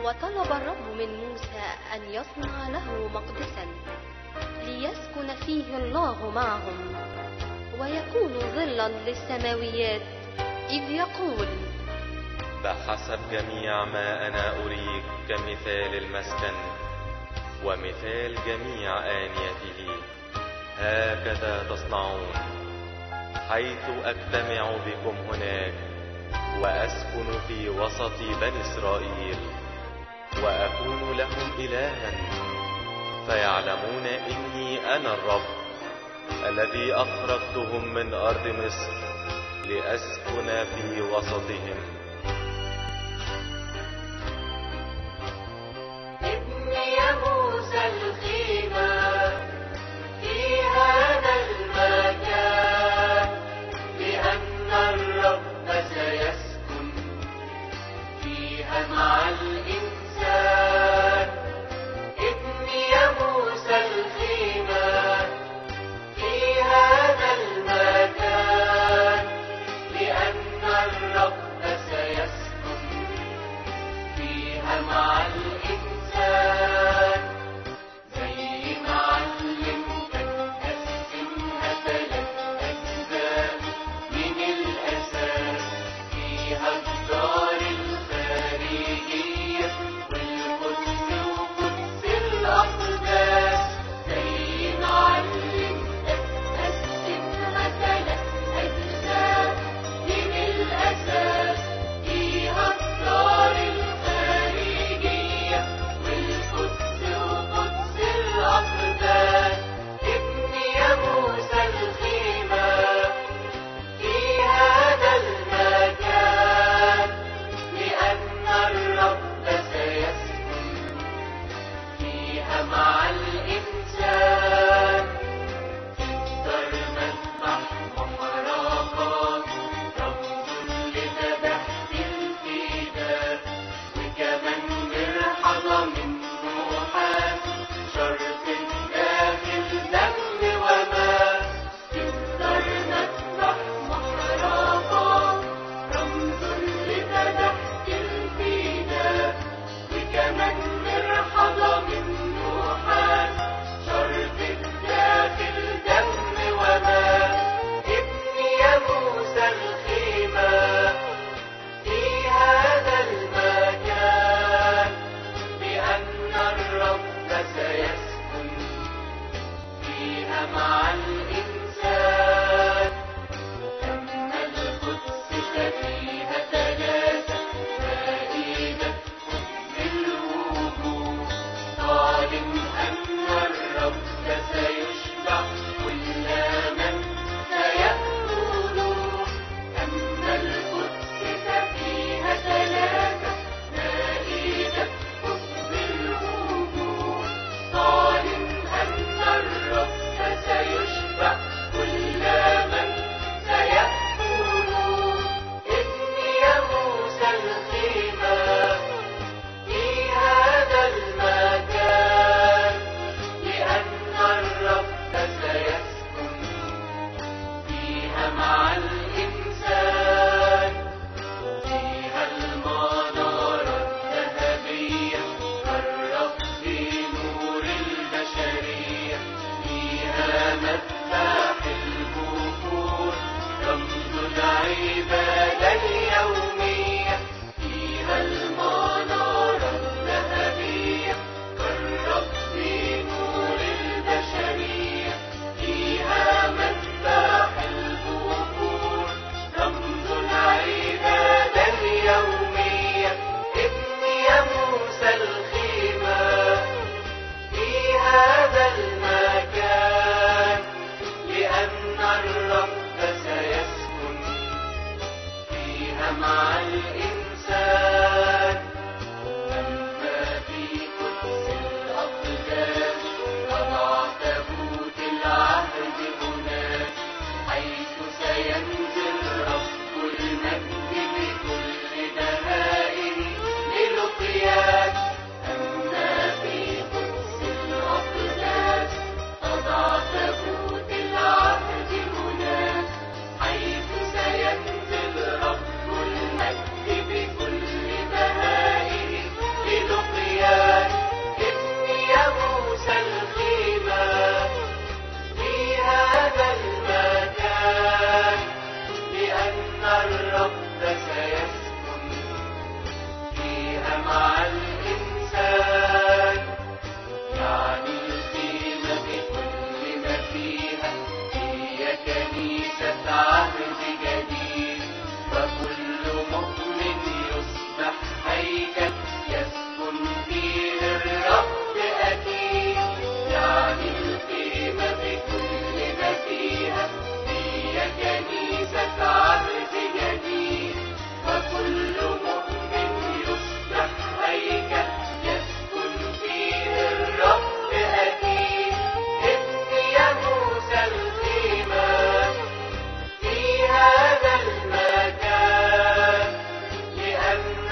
وطلب الرب من موسى أن يصنع له مقدسا ليسكن فيه الله معهم ويكون ظلا للسماويات، إذ يقول: بحسب جميع ما أنا أريك كمثال المسكن ومثال جميع آنيته هكذا تصنعون، حيث أجتمع بكم هناك وأسكن في وسط بني إسرائيل وأكون لهم إلها، فيعلمون إني أنا الرب الذي أخرجتهم من أرض مصر لأسكن في وسطهم. ابني يا موسى الخيمة في هذا المكان، لأن الرب سيسكن فيها مع الإنسان. ابني يا موسى الخيمة في هذا المكان، لأن الرب سيسكن فيها مع الإنسان. زي ما علمتك قسمها 3 أجزاء من الأساس، فيها الدار الخارجية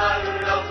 الرب